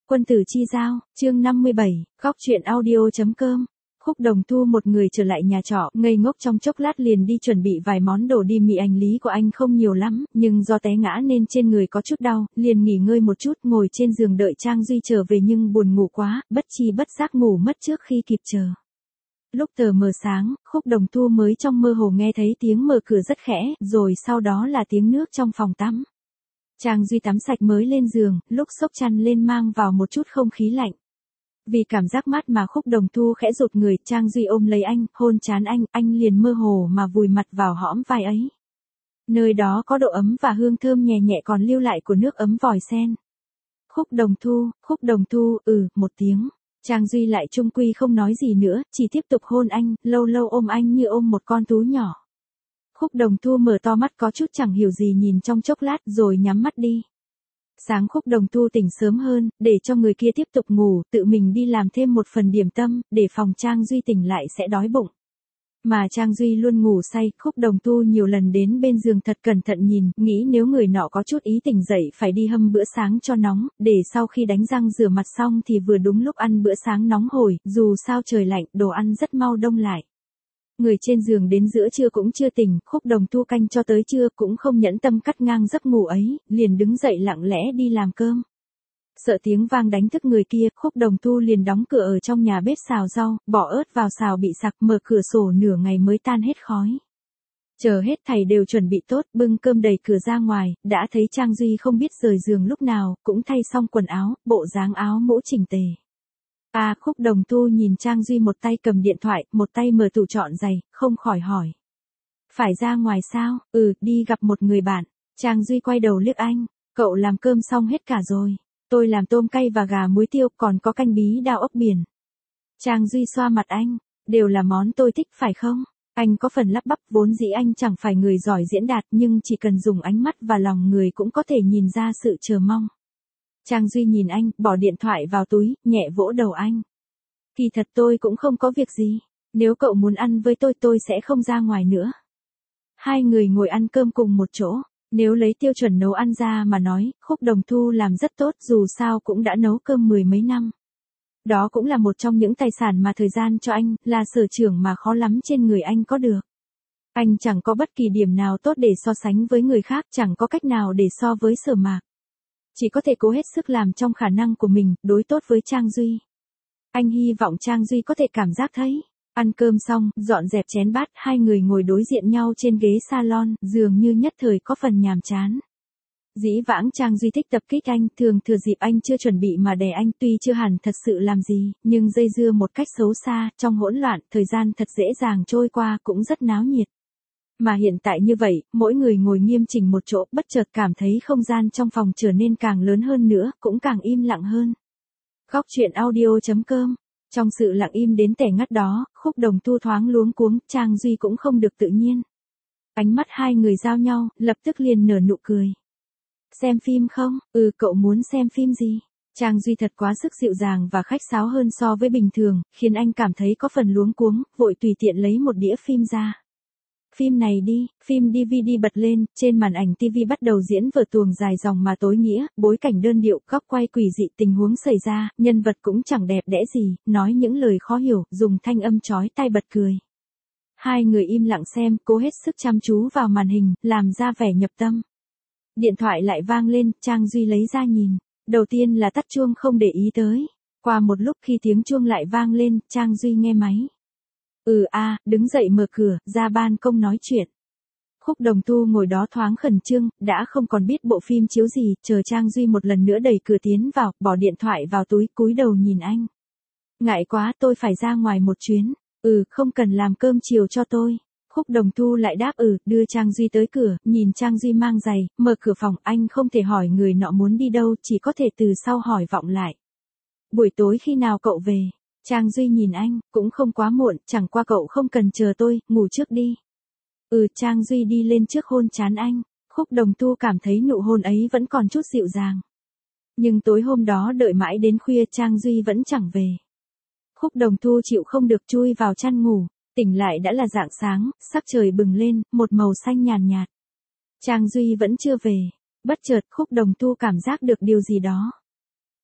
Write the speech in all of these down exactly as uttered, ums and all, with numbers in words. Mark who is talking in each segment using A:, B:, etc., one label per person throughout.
A: Quân tử chi giao, chương năm mươi bảy, góc truyện audio.com. Khúc Đồng Thu một người trở lại nhà trọ, ngây ngốc trong chốc lát liền đi chuẩn bị vài món đồ đi mì. Hành lý của anh không nhiều lắm, nhưng do té ngã nên trên người có chút đau, liền nghỉ ngơi một chút, ngồi trên giường đợi Trang Duy trở về nhưng buồn ngủ quá, bất chi bất giác ngủ mất trước khi kịp chờ. Lúc tờ mờ sáng, Khúc Đồng Thu mới trong mơ hồ nghe thấy tiếng mở cửa rất khẽ, rồi sau đó là tiếng nước trong phòng tắm. Trang Duy tắm sạch mới lên giường, lúc xốc chăn lên mang vào một chút không khí lạnh. Vì cảm giác mát mà Khúc Đồng Thu khẽ rụt người, Trang Duy ôm lấy anh, hôn trán anh, anh liền mơ hồ mà vùi mặt vào hõm vai ấy. Nơi đó có độ ấm và hương thơm nhẹ nhẹ còn lưu lại của nước ấm vòi sen. Khúc Đồng Thu, Khúc Đồng Thu, ừ, một tiếng. Trang Duy lại chung quy không nói gì nữa, chỉ tiếp tục hôn anh, lâu lâu ôm anh như ôm một con thú nhỏ. Khúc Đồng Thu mở to mắt có chút chẳng hiểu gì nhìn trong chốc lát rồi nhắm mắt đi. Sáng Khúc Đồng Thu tỉnh sớm hơn, để cho người kia tiếp tục ngủ, tự mình đi làm thêm một phần điểm tâm, để phòng Trang Duy tỉnh lại sẽ đói bụng. Mà Trang Duy luôn ngủ say, Khúc Đồng Thu nhiều lần đến bên giường thật cẩn thận nhìn, nghĩ nếu người nọ có chút ý tỉnh dậy phải đi hâm bữa sáng cho nóng, để sau khi đánh răng rửa mặt xong thì vừa đúng lúc ăn bữa sáng nóng hổi, dù sao trời lạnh, đồ ăn rất mau đông lại. Người trên giường đến giữa trưa cũng chưa tỉnh, Khúc Đồng Thu canh cho tới trưa cũng không nhẫn tâm cắt ngang giấc ngủ ấy, liền đứng dậy lặng lẽ đi làm cơm. Sợ tiếng vang đánh thức người kia, Khúc Đồng Thu liền đóng cửa ở trong nhà bếp xào rau, bỏ ớt vào xào bị sặc, mở cửa sổ nửa ngày mới tan hết khói. Chờ hết thầy đều chuẩn bị tốt, bưng cơm đầy cửa ra ngoài, đã thấy Trang Duy không biết rời giường lúc nào, cũng thay xong quần áo, bộ dáng áo mũ chỉnh tề. À, Khúc Đồng Thu nhìn Trang Duy một tay cầm điện thoại, một tay mở tủ chọn giày, không khỏi hỏi. Phải ra ngoài sao? Ừ, đi gặp một người bạn. Trang Duy quay đầu liếc anh, cậu làm cơm xong hết cả rồi. Tôi làm tôm cay và gà muối tiêu, còn có canh bí đao ốc biển. Trang Duy xoa mặt anh, đều là món tôi thích phải không? Anh có phần lắp bắp, vốn dĩ anh chẳng phải người giỏi diễn đạt nhưng chỉ cần dùng ánh mắt và lòng người cũng có thể nhìn ra sự chờ mong. Trang Duy nhìn anh, bỏ điện thoại vào túi, nhẹ vỗ đầu anh. Kỳ thật tôi cũng không có việc gì, nếu cậu muốn ăn với tôi tôi sẽ không ra ngoài nữa. Hai người ngồi ăn cơm cùng một chỗ, nếu lấy tiêu chuẩn nấu ăn ra mà nói, Khúc Đồng Thu làm rất tốt dù sao cũng đã nấu cơm mười mấy năm. Đó cũng là một trong những tài sản mà thời gian cho anh, là sở trường mà khó lắm trên người anh có được. Anh chẳng có bất kỳ điểm nào tốt để so sánh với người khác, chẳng có cách nào để so với Sở Mạc. Chỉ có thể cố hết sức làm trong khả năng của mình, đối tốt với Trang Duy. Anh hy vọng Trang Duy có thể cảm giác thấy. Ăn cơm xong, dọn dẹp chén bát, hai người ngồi đối diện nhau trên ghế salon, dường như nhất thời có phần nhàm chán. Dĩ vãng Trang Duy thích tập kích anh, thường thừa dịp anh chưa chuẩn bị mà đè anh, tuy chưa hẳn thật sự làm gì, nhưng dây dưa một cách xấu xa, trong hỗn loạn, thời gian thật dễ dàng trôi qua, cũng rất náo nhiệt. Mà hiện tại như vậy, mỗi người ngồi nghiêm chỉnh một chỗ, bất chợt cảm thấy không gian trong phòng trở nên càng lớn hơn nữa, cũng càng im lặng hơn. Góc truyện audio.com. Trong sự lặng im đến tẻ ngắt đó, Khúc Đồng Thu thoáng luống cuống, Trang Duy cũng không được tự nhiên. Ánh mắt hai người giao nhau, lập tức liền nở nụ cười. Xem phim không? Ừ, cậu muốn xem phim gì? Trang Duy thật quá sức dịu dàng và khách sáo hơn so với bình thường, khiến anh cảm thấy có phần luống cuống, vội tùy tiện lấy một đĩa phim ra. Phim này đi, phim đê vê đê bật lên, trên màn ảnh ti vi bắt đầu diễn vở tuồng dài dòng mà tối nghĩa, bối cảnh đơn điệu, góc quay quỷ dị, tình huống xảy ra, nhân vật cũng chẳng đẹp đẽ gì, nói những lời khó hiểu, dùng thanh âm chói tai bật cười. Hai người im lặng xem, cố hết sức chăm chú vào màn hình, làm ra vẻ nhập tâm. Điện thoại lại vang lên, Trang Duy lấy ra nhìn. Đầu tiên là tắt chuông không để ý tới. Qua một lúc khi tiếng chuông lại vang lên, Trang Duy nghe máy. Ừ a, đứng dậy mở cửa, ra ban công nói chuyện. Khúc Đồng Thu ngồi đó thoáng khẩn trương, đã không còn biết bộ phim chiếu gì, chờ Trang Duy một lần nữa đẩy cửa tiến vào, bỏ điện thoại vào túi, cúi đầu nhìn anh. Ngại quá, tôi phải ra ngoài một chuyến. Ừ, không cần làm cơm chiều cho tôi. Khúc Đồng Thu lại đáp ừ, đưa Trang Duy tới cửa, nhìn Trang Duy mang giày, mở cửa phòng, anh không thể hỏi người nọ muốn đi đâu, chỉ có thể từ sau hỏi vọng lại. Buổi tối khi nào cậu về? Trang Duy nhìn anh, cũng không quá muộn, chẳng qua cậu không cần chờ tôi, ngủ trước đi. Ừ, Trang Duy đi lên trước hôn trán anh, Khúc Đồng Thu cảm thấy nụ hôn ấy vẫn còn chút dịu dàng. Nhưng tối hôm đó đợi mãi đến khuya Trang Duy vẫn chẳng về. Khúc Đồng Thu chịu không được chui vào chăn ngủ. Tỉnh lại đã là rạng sáng, sắc trời bừng lên, một màu xanh nhàn nhạt. Trang Duy vẫn chưa về. Bất chợt Khúc Đồng Thu cảm giác được điều gì đó.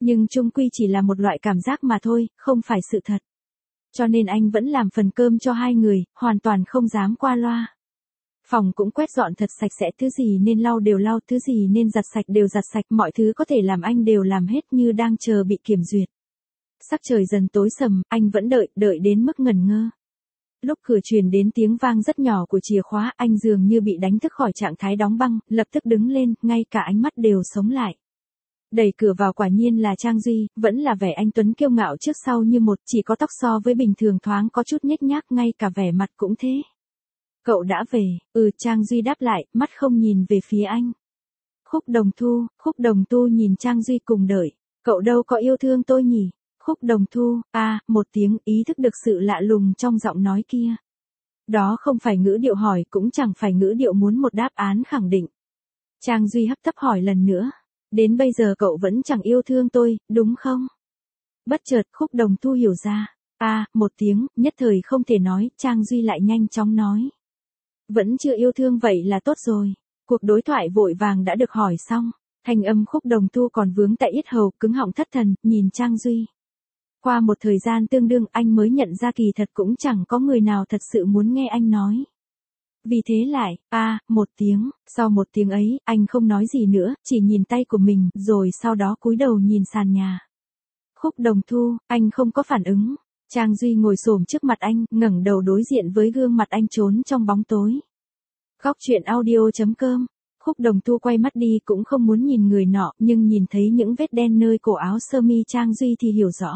A: Nhưng chung quy chỉ là một loại cảm giác mà thôi, không phải sự thật. Cho nên anh vẫn làm phần cơm cho hai người, hoàn toàn không dám qua loa. Phòng cũng quét dọn thật sạch sẽ, thứ gì nên lau đều lau, thứ gì nên giặt sạch đều giặt sạch, mọi thứ có thể làm anh đều làm hết như đang chờ bị kiểm duyệt. Sắc trời dần tối sầm, anh vẫn đợi, đợi đến mức ngẩn ngơ. Lúc cửa truyền đến tiếng vang rất nhỏ của chìa khóa, anh dường như bị đánh thức khỏi trạng thái đóng băng, lập tức đứng lên, ngay cả ánh mắt đều sống lại. Đẩy cửa vào quả nhiên là Trang Duy, vẫn là vẻ anh tuấn kiêu ngạo trước sau như một, chỉ có tóc so với bình thường thoáng có chút nhếch nhác, ngay cả vẻ mặt cũng thế. Cậu đã về, ừ, Trang Duy đáp lại, mắt không nhìn về phía anh. Khúc Đồng Thu, Khúc Đồng Thu nhìn Trang Duy cùng đợi, cậu đâu có yêu thương tôi nhỉ? Khúc Đồng Thu, a à, một tiếng, ý thức được sự lạ lùng trong giọng nói kia. Đó không phải ngữ điệu hỏi, cũng chẳng phải ngữ điệu muốn một đáp án khẳng định. Trang Duy hấp tấp hỏi lần nữa, đến bây giờ cậu vẫn chẳng yêu thương tôi, đúng không? Bất chợt Khúc Đồng Thu hiểu ra, a à, một tiếng, nhất thời không thể nói, Trang Duy lại nhanh chóng nói. Vẫn chưa yêu thương vậy là tốt rồi. Cuộc đối thoại vội vàng đã được hỏi xong, thanh âm Khúc Đồng Thu còn vướng tại yết hầu, cứng họng thất thần, nhìn Trang Duy. Qua một thời gian tương đương anh mới nhận ra kỳ thật cũng chẳng có người nào thật sự muốn nghe anh nói. Vì thế lại, a à, một tiếng, sau một tiếng ấy, anh không nói gì nữa, chỉ nhìn tay của mình, rồi sau đó cúi đầu nhìn sàn nhà. Khúc Đồng Thu, anh không có phản ứng. Trang Duy ngồi xổm trước mặt anh, ngẩng đầu đối diện với gương mặt anh trốn trong bóng tối. Góc truyện audio chấm com. Khúc Đồng Thu quay mắt đi cũng không muốn nhìn người nọ, nhưng nhìn thấy những vết đen nơi cổ áo sơ mi Trang Duy thì hiểu rõ.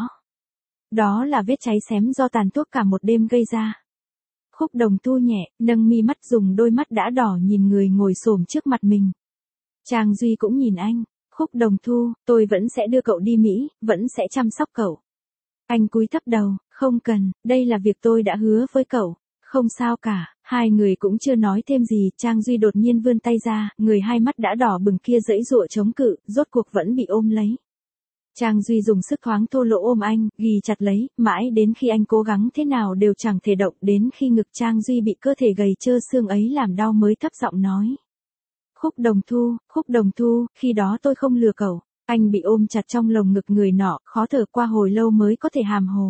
A: Đó là vết cháy xém do tàn thuốc cả một đêm gây ra. Khúc Đồng Thu nhẹ, nâng mi mắt dùng đôi mắt đã đỏ nhìn người ngồi xổm trước mặt mình. Trang Duy cũng nhìn anh, Khúc Đồng Thu, tôi vẫn sẽ đưa cậu đi Mỹ, vẫn sẽ chăm sóc cậu. Anh cúi thấp đầu, không cần, đây là việc tôi đã hứa với cậu. Không sao cả, hai người cũng chưa nói thêm gì, Trang Duy đột nhiên vươn tay ra, người hai mắt đã đỏ bừng kia giãy giụa chống cự, rốt cuộc vẫn bị ôm lấy. Trang Duy dùng sức thoáng thô lỗ ôm anh, ghì chặt lấy, mãi đến khi anh cố gắng thế nào đều chẳng thể động, đến khi ngực Trang Duy bị cơ thể gầy trơ xương ấy làm đau mới thấp giọng nói. Khúc Đồng Thu, Khúc Đồng Thu, khi đó tôi không lừa cậu. Anh bị ôm chặt trong lồng ngực người nọ, khó thở qua hồi lâu mới có thể hàm hồ.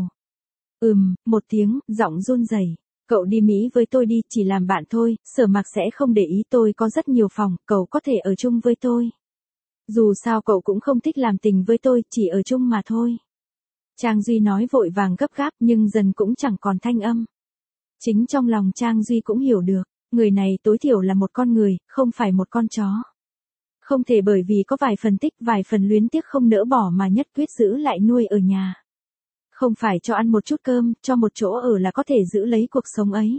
A: Ừm, một tiếng, giọng run rẩy. Cậu đi Mỹ với tôi đi, chỉ làm bạn thôi, Sở Mạc sẽ không để ý, tôi có rất nhiều phòng, cậu có thể ở chung với tôi. Dù sao cậu cũng không thích làm tình với tôi, chỉ ở chung mà thôi. Trang Duy nói vội vàng gấp gáp nhưng dần cũng chẳng còn thanh âm. Chính trong lòng Trang Duy cũng hiểu được, người này tối thiểu là một con người, không phải một con chó. Không thể bởi vì có vài phần tích, vài phần luyến tiếc không nỡ bỏ mà nhất quyết giữ lại nuôi ở nhà. Không phải cho ăn một chút cơm, cho một chỗ ở là có thể giữ lấy cuộc sống ấy.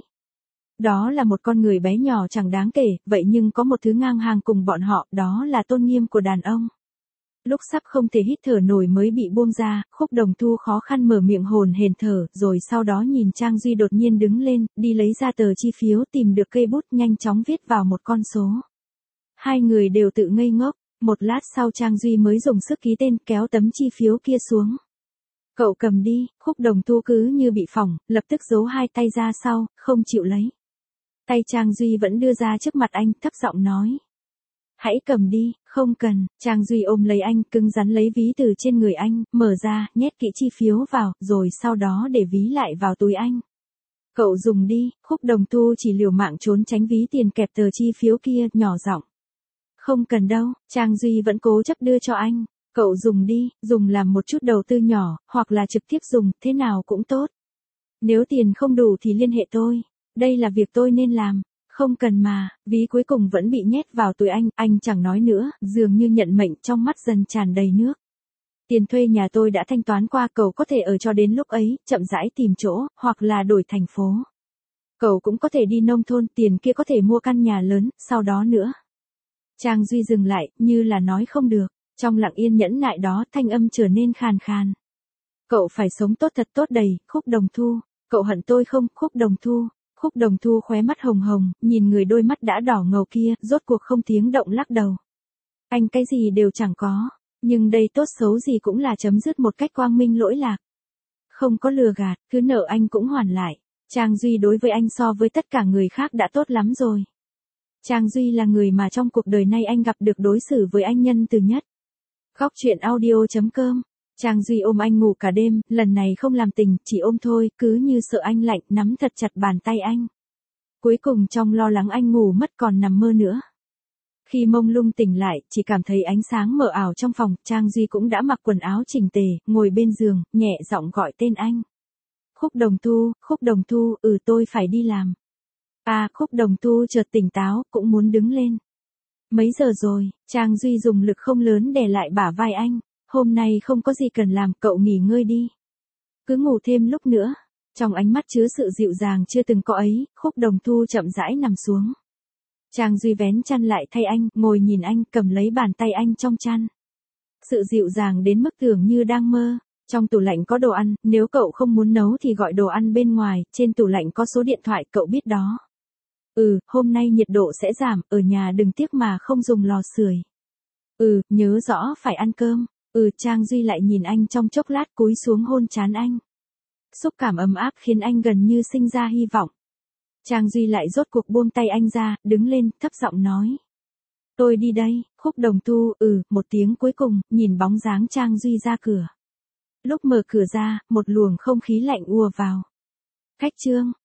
A: Đó là một con người bé nhỏ chẳng đáng kể, vậy nhưng có một thứ ngang hàng cùng bọn họ, đó là tôn nghiêm của đàn ông. Lúc sắp không thể hít thở nổi mới bị buông ra, Khúc Đồng Thu khó khăn mở miệng hồn hển thở, rồi sau đó nhìn Trang Duy đột nhiên đứng lên, đi lấy ra tờ chi phiếu, tìm được cây bút, nhanh chóng viết vào một con số. Hai người đều tự ngây ngốc, một lát sau Trang Duy mới dùng sức ký tên, kéo tấm chi phiếu kia xuống. Cậu cầm đi, Khúc Đồng Thu cứ như bị phỏng, lập tức giấu hai tay ra sau, không chịu lấy. Tay Trang Duy vẫn đưa ra trước mặt anh, thấp giọng nói. Hãy cầm đi, không cần. Trang Duy ôm lấy anh, cứng rắn lấy ví từ trên người anh, mở ra, nhét kỹ chi phiếu vào, rồi sau đó để ví lại vào túi anh. Cậu dùng đi, Khúc Đồng Thu chỉ liều mạng trốn tránh ví tiền kẹp tờ chi phiếu kia, nhỏ giọng. Không cần đâu, Trang Duy vẫn cố chấp đưa cho anh. Cậu dùng đi, dùng làm một chút đầu tư nhỏ, hoặc là trực tiếp dùng, thế nào cũng tốt. Nếu tiền không đủ thì liên hệ tôi. Đây là việc tôi nên làm. Không cần mà, ví cuối cùng vẫn bị nhét vào túi anh, anh chẳng nói nữa, dường như nhận mệnh trong mắt dần tràn đầy nước. Tiền thuê nhà tôi đã thanh toán qua, cậu có thể ở cho đến lúc ấy, chậm rãi tìm chỗ, hoặc là đổi thành phố. Cậu cũng có thể đi nông thôn, tiền kia có thể mua căn nhà lớn, sau đó nữa. Trang Duy dừng lại, như là nói không được. Trong lặng yên nhẫn nại đó, thanh âm trở nên khàn khàn. Cậu phải sống tốt thật tốt đầy, Khúc Đồng Thu. Cậu hận tôi không, Khúc Đồng Thu. Khúc Đồng Thu khóe mắt hồng hồng, nhìn người đôi mắt đã đỏ ngầu kia, rốt cuộc không tiếng động lắc đầu. Anh cái gì đều chẳng có, nhưng đây tốt xấu gì cũng là chấm dứt một cách quang minh lỗi lạc. Không có lừa gạt, cứ nợ anh cũng hoàn lại. Trang Duy đối với anh so với tất cả người khác đã tốt lắm rồi. Trang Duy là người mà trong cuộc đời này anh gặp được đối xử với anh nhân từ nhất. Góc truyện audio chấm com Trang Duy ôm anh ngủ cả đêm, lần này không làm tình, chỉ ôm thôi, cứ như sợ anh lạnh, nắm thật chặt bàn tay anh. Cuối cùng trong lo lắng anh ngủ mất còn nằm mơ nữa. Khi mông lung tỉnh lại, chỉ cảm thấy ánh sáng mờ ảo trong phòng, Trang Duy cũng đã mặc quần áo chỉnh tề, ngồi bên giường, nhẹ giọng gọi tên anh. Khúc Đồng Thu, Khúc Đồng Thu, ừ tôi phải đi làm. À, Khúc Đồng Thu chợt tỉnh táo, cũng muốn đứng lên. Mấy giờ rồi, Trang Duy dùng lực không lớn đè lại bả vai anh. Hôm nay không có gì cần làm, cậu nghỉ ngơi đi. Cứ ngủ thêm lúc nữa. Trong ánh mắt chứa sự dịu dàng chưa từng có ấy, Khúc Đồng Thu chậm rãi nằm xuống. Trang Duy vén chăn lại thay anh, ngồi nhìn anh, cầm lấy bàn tay anh trong chăn. Sự dịu dàng đến mức tưởng như đang mơ. Trong tủ lạnh có đồ ăn, nếu cậu không muốn nấu thì gọi đồ ăn bên ngoài, trên tủ lạnh có số điện thoại, cậu biết đó. Ừ, hôm nay nhiệt độ sẽ giảm, ở nhà đừng tiếc mà không dùng lò sưởi. Ừ, nhớ rõ phải ăn cơm. Ừ, Trang Duy lại nhìn anh trong chốc lát cúi xuống hôn trán anh. Xúc cảm ấm áp khiến anh gần như sinh ra hy vọng. Trang Duy lại rốt cuộc buông tay anh ra, đứng lên, thấp giọng nói. Tôi đi đây, Khúc Đồng Thu, ừ, một tiếng cuối cùng, nhìn bóng dáng Trang Duy ra cửa. Lúc mở cửa ra, một luồng không khí lạnh ùa vào. Khách trương,